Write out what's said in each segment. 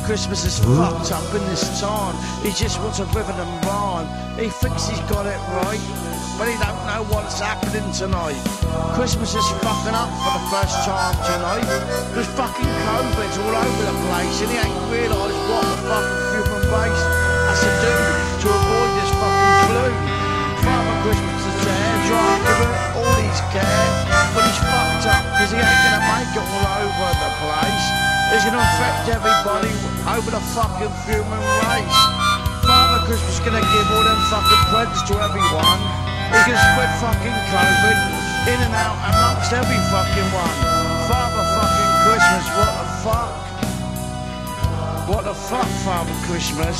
Christmas is fucked up in this time. He just wants a rivet and rhyme. He thinks he's got it right, but he don't know what's happening tonight. Christmas is fucking up for the first time tonight. There's fucking COVID's all over the place, and he ain't realised what the fucking human race has to do to avoid this fucking flu. Father Christmas is there, trying to give it all his care, but he's fucked up because he ain't gonna make it all over the place. It's gonna affect everybody over the fucking human race. Father Christmas gonna give all them fucking presents to everyone. He's gonna spread fucking COVID in and out amongst every fucking one. Father fucking Christmas, what the fuck? What the fuck, Father Christmas?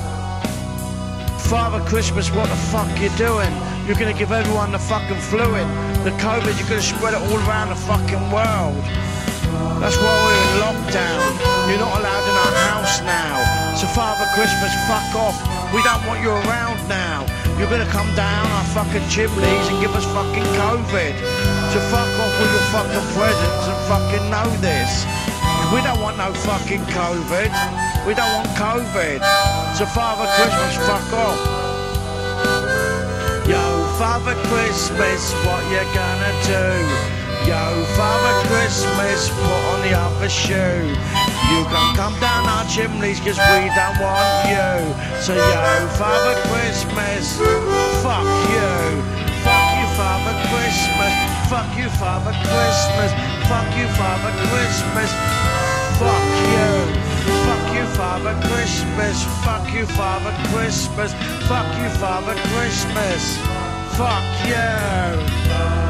Father Christmas, what the fuck you doing? You're gonna give everyone the fucking flu in. The COVID, you're gonna spread it all around the fucking world. That's why we're in lockdown. You're not allowed in our house now. So Father Christmas, fuck off. We don't want you around now. You're gonna come down our fucking chimneys and give us fucking COVID. So fuck off with your fucking presents and fucking know this. We don't want no fucking COVID. We don't want COVID. So Father Christmas, fuck off. Yo, Father Christmas, what you gonna do? Yo, Father Christmas, put on the other shoe. You can come down our chimneys cause we don't want you. So yo, Father Christmas, fuck you. Fuck you, Father Christmas. Fuck you, Father Christmas. Fuck you, Father Christmas. Fuck you. Fuck you, Father Christmas. Fuck you, Father Christmas. Fuck you, Father Christmas. Fuck you.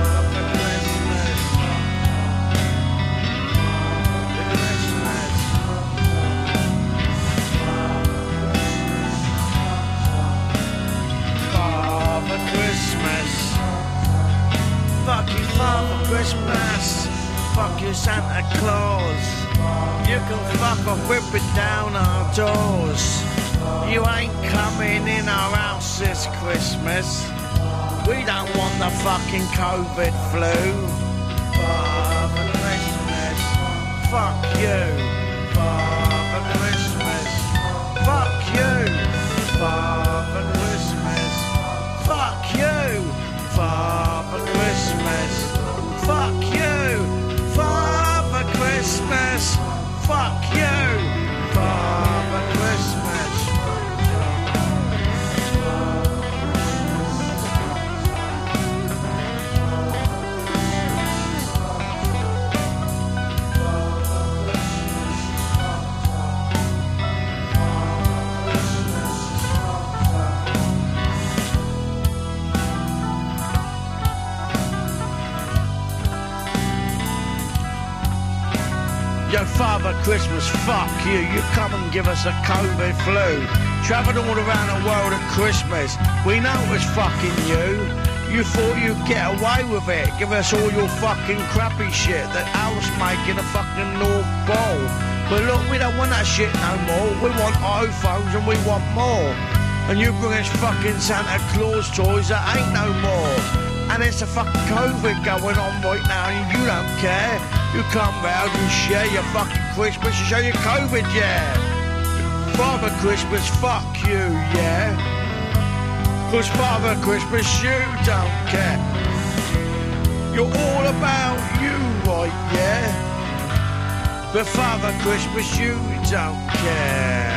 Fuck you, Father Christmas. Fuck you, Santa Claus. You can fuck off whipping down our doors. You ain't coming in our house this Christmas. We don't want the fucking COVID flu. Father Christmas. Fuck you. Father Christmas. Fuck you. Father Christmas. Fuck you. Father Christmas, fuck you. Father Christmas, fuck you. Father Christmas. Yo, Father Christmas, fuck you. You come and give us a COVID flu. Travelling all around the world at Christmas. We know it was fucking you. You thought you'd get away with it. Give us all your fucking crappy shit that Al's making a fucking North Pole. But look, we don't want that shit no more. We want iPhones and we want more. And you bring us fucking Santa Claus toys that ain't no more. And there's a fucking COVID going on right now and you don't care. You come round, you share your fucking Christmas, you show your COVID, yeah. Father Christmas, fuck you, yeah. Cause Father Christmas, you don't care. You're all about you, right, yeah. But Father Christmas, you don't care.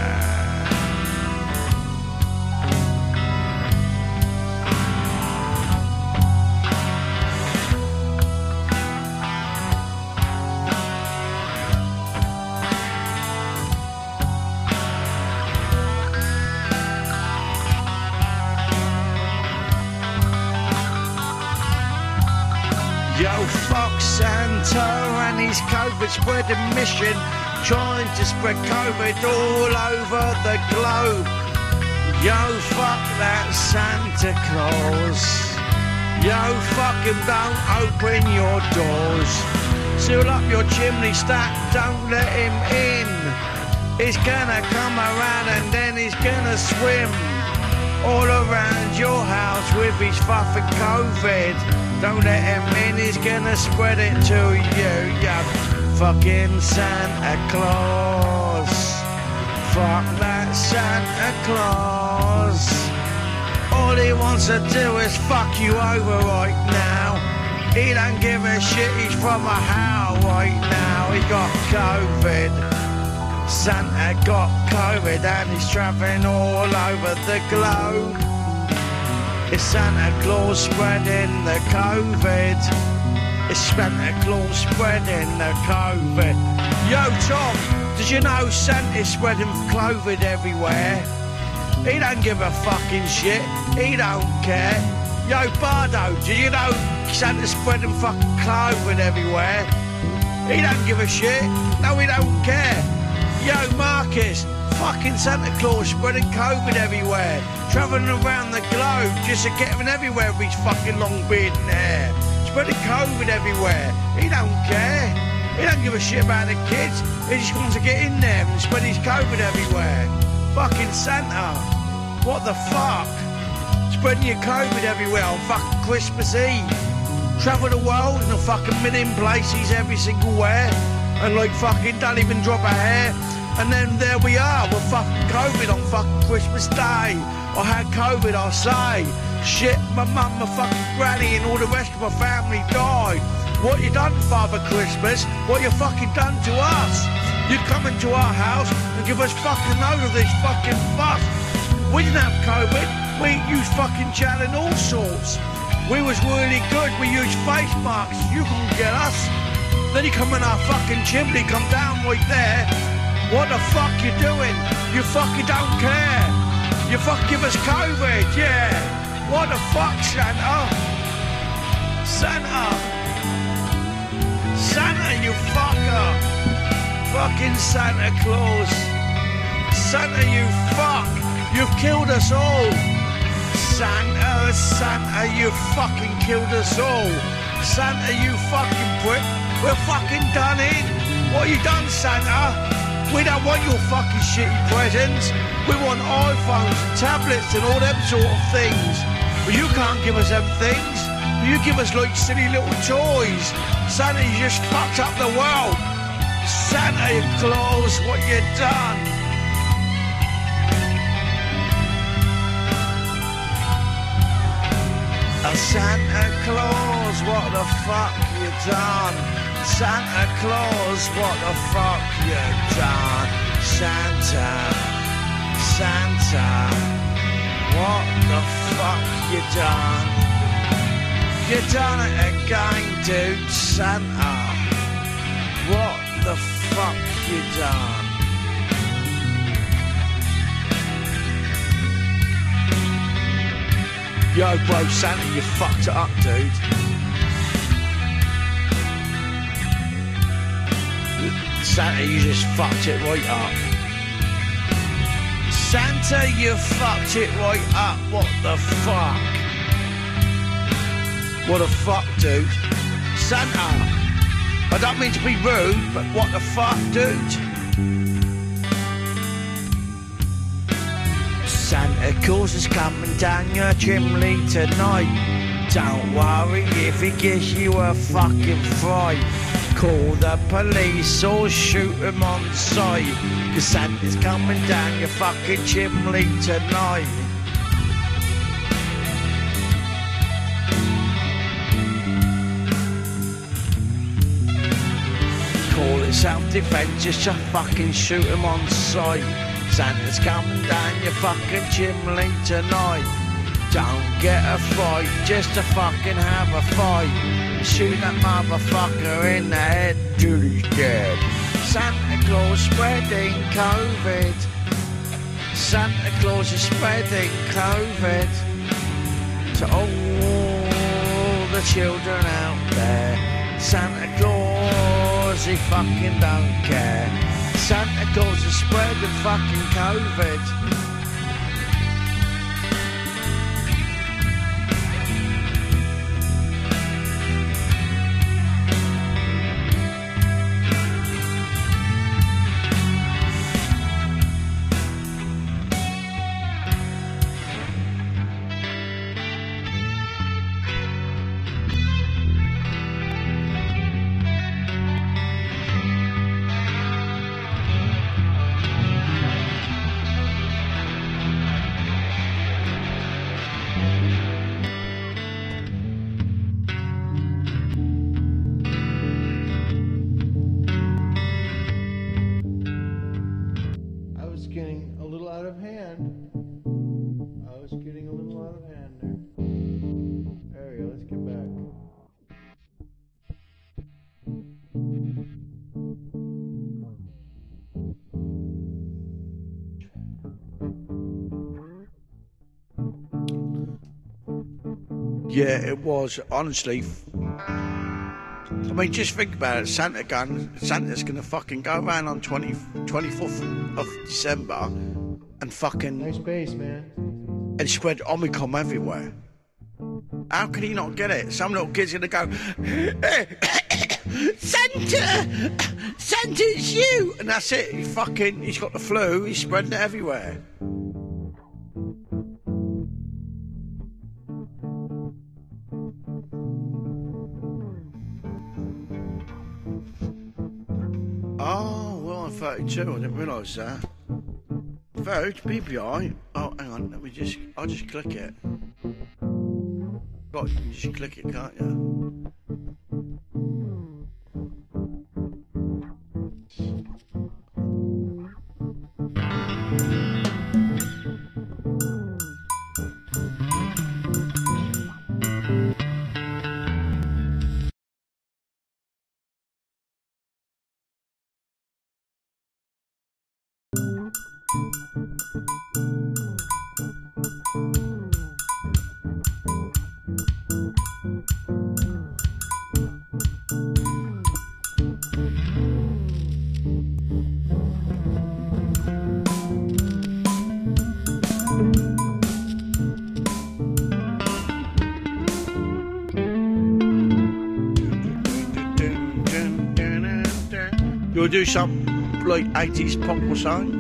Yo, fuck Santa and his COVID spreading mission, trying to spread COVID all over the globe. Yo, fuck that Santa Claus. Yo, fucking don't open your doors. Seal up your chimney stack, don't let him in. He's gonna come around and then he's gonna swim all around your house with his fucking COVID. Don't let him in, he's gonna spread it to you, you fucking Santa Claus. Fuck that Santa Claus. All he wants to do is fuck you over right now. He don't give a shit, he's from a how right now. He got COVID. Santa got COVID and he's travelling all over the globe. It's Santa Claus spreading the COVID. It's Santa Claus spreading the COVID. Yo, Tom, did you know Santa's spreading COVID everywhere? He don't give a fucking shit. He don't care. Yo, Bardo, did you know Santa's spreading fucking COVID everywhere? He don't give a shit. No, he don't care. Yo, Marcus, fucking Santa Claus spreading COVID everywhere. Travelling around the globe just to get him everywhere with his fucking long beard and hair. Spreading COVID everywhere. He don't care. He don't give a shit about the kids. He just wants to get in there and spread his COVID everywhere. Fucking Santa. What the fuck? Spreading your COVID everywhere on fucking Christmas Eve. Travel the world in a fucking million places every single where. And like fucking don't even drop a hair. And then there we are with fucking COVID on fucking Christmas Day. I had COVID, I say. Shit, my mum, my fucking granny and all the rest of my family died. What you done, Father Christmas? What you fucking done to us? You come into our house and give us fucking load of this fucking fuss. We didn't have COVID. We used fucking gel and all sorts. We was really good. We used face masks. You couldn't get us. Then you come in our fucking chimney, come down right there. What the fuck you doing? You fucking don't care. You fuck give us COVID, yeah. What the fuck, Santa? Santa. Santa, you fucker. Fucking Santa Claus. Santa, you fuck. You've killed us all. Santa, Santa, you fucking killed us all. Santa, you fucking prick. We're fucking done in. What you done, Santa? We don't want your fucking shitty presents. We want iPhones and tablets and all them sort of things. But you can't give us them things. You give us like silly little toys. Santa, you just fucked up the world. Santa Claus, what you done? Santa Claus, what the fuck you done? Santa Claus, what the fuck you done? Santa, Santa, what the fuck you done? You done it again, dude. Santa, what the fuck you done? Yo, bro, Santa, you fucked it up, dude. Santa, you just fucked it right up. Santa, you fucked it right up. What the fuck? What the fuck, dude? Santa, I don't mean to be rude, but what the fuck, dude? Santa Claus is coming down your chimney tonight. Don't worry if he gives you a fucking fright. Call the police or shoot him on sight. 'Cause Santa's coming down your fucking chimney tonight. Call it self-defense just to fucking shoot him on sight. Santa's coming down your fucking chimney tonight. Don't get a fright, just to fucking have a fight. Shoot that motherfucker in the head till he's dead. Santa Claus spreading COVID. Santa Claus is spreading COVID to all the children out there. Santa Claus, he fucking don't care. Santa Claus is spreading fucking COVID. Yeah, it was, honestly. I mean, just think about it. Santa's gonna fucking go around on 24th of December and fucking... Nice bass, man. And spread Omicron everywhere. How can he not get it? Some little kid's gonna go, Santa! Santa, it's you! And that's it. He's got the flu, he's spreading it everywhere. Oh, well, I'm 32, I didn't realise that. Vote, BPI. Oh, hang on, I'll just click it. God, you can just click it, can't you? You'll do some like 80s pop or something?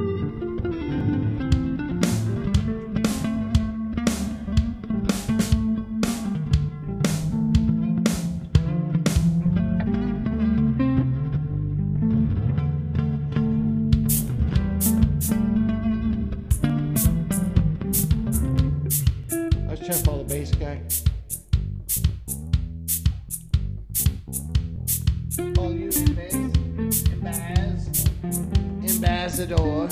Let's try to follow the bass guy. All you ambassador.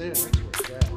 there. That's what's that.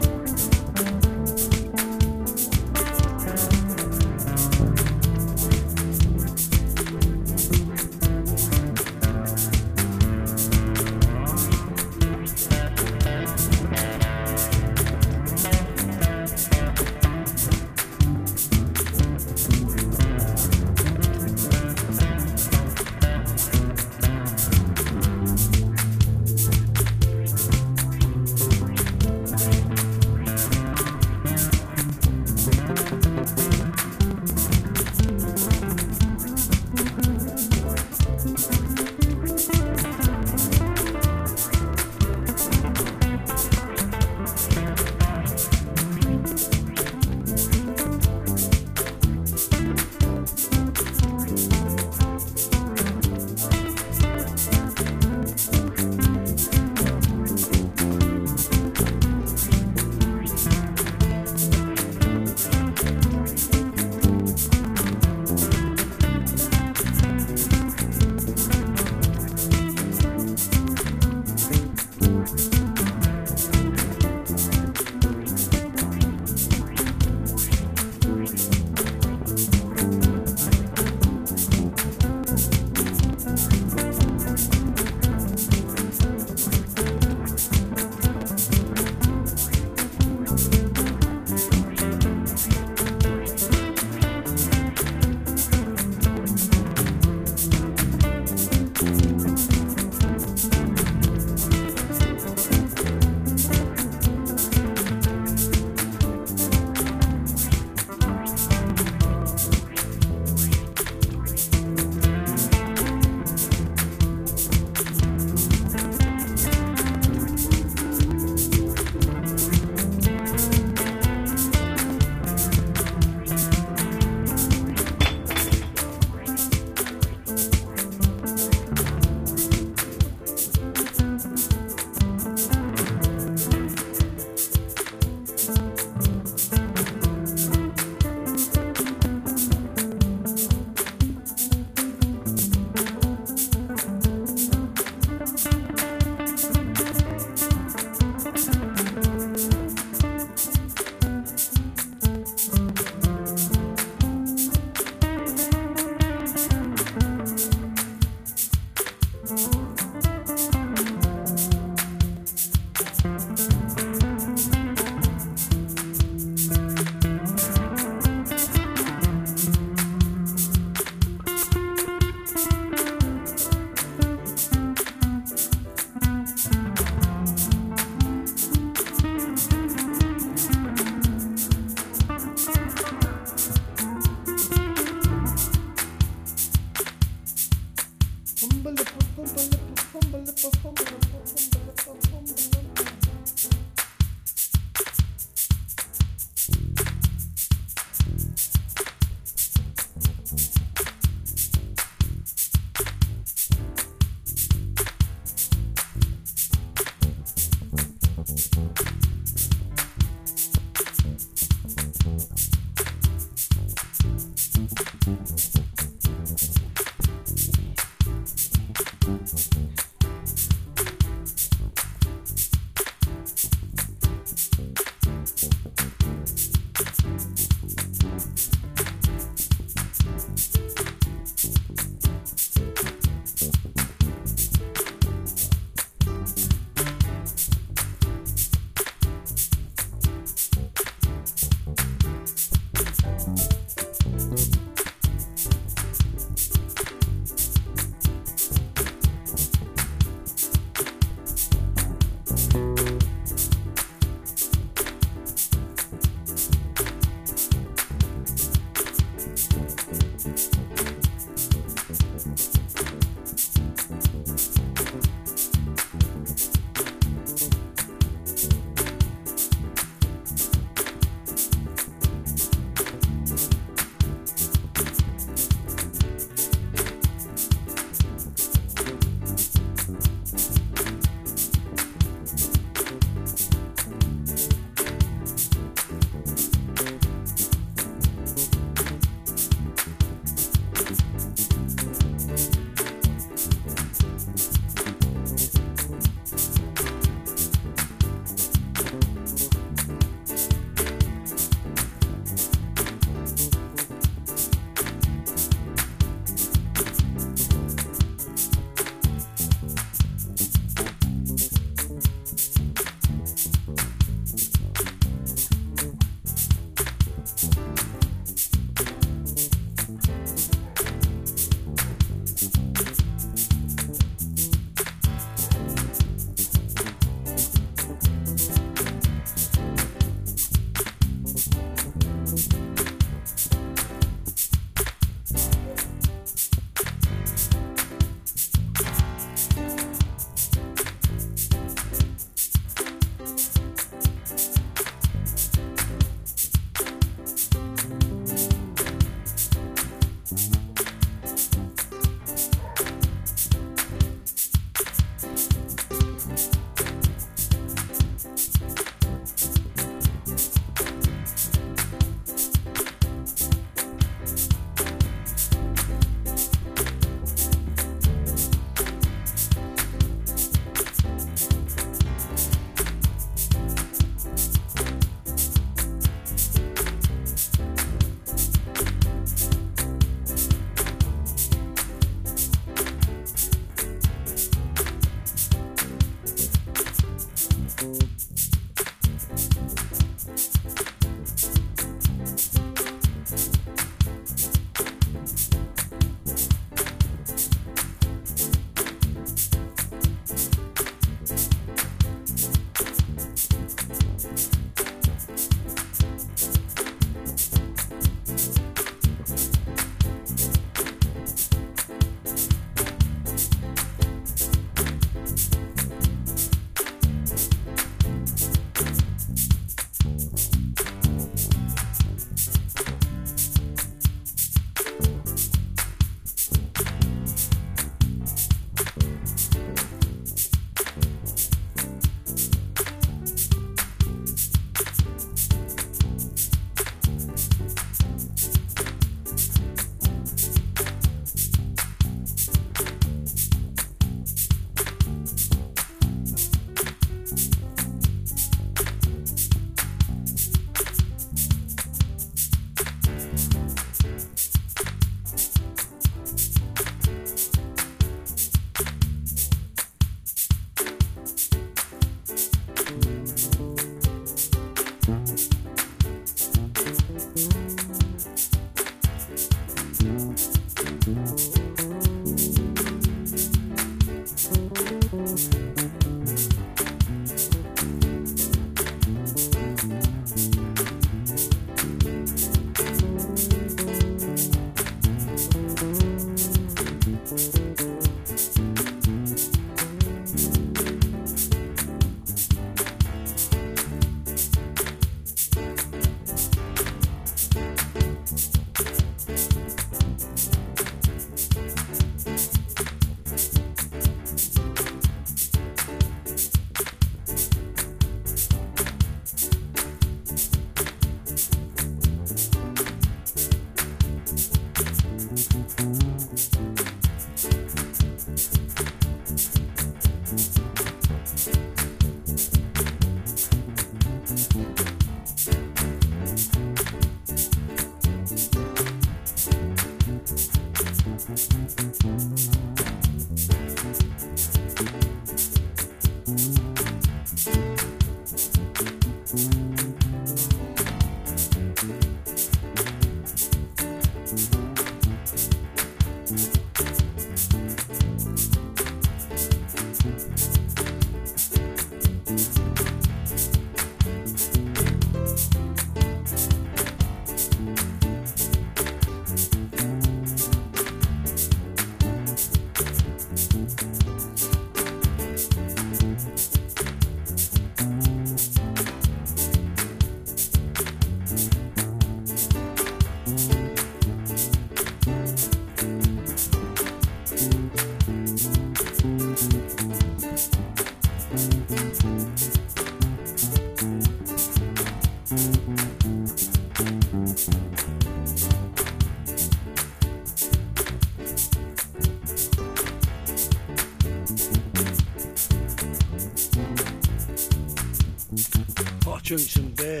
I'll drink some beer.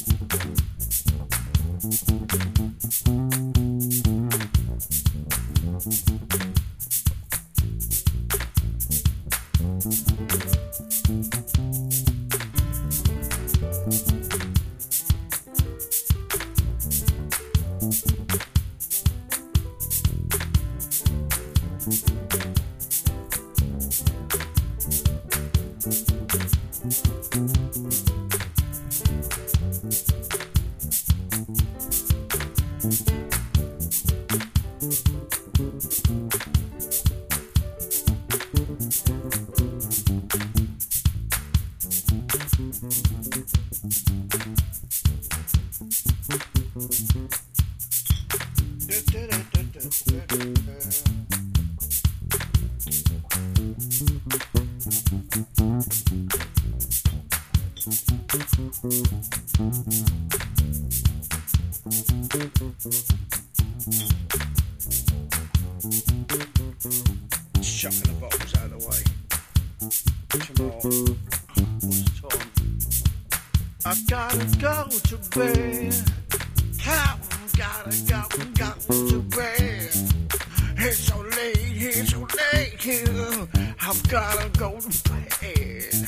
Chucking the bottles out of the way. Tomorrow. What's the time? I gotta go to bed. I've gotta go to bed. It's so late here. I've gotta go to bed.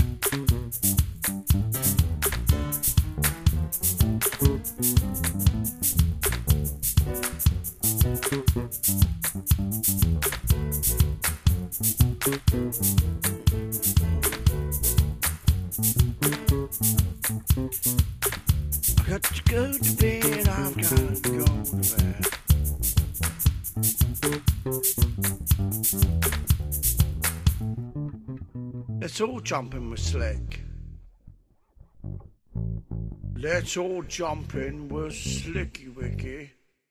I got to go to bed, I've got to go to bed. Let's all jump in with Slick. Let's all jump in with Slicky Wicky.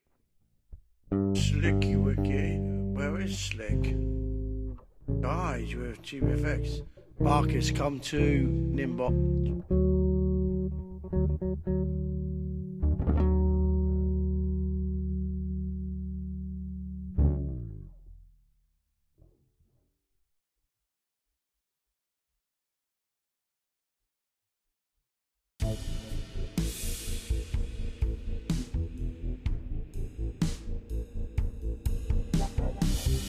Slicky Wicky. Where is Slick? Guys, with GBFX. Marcus, come to Nimbot.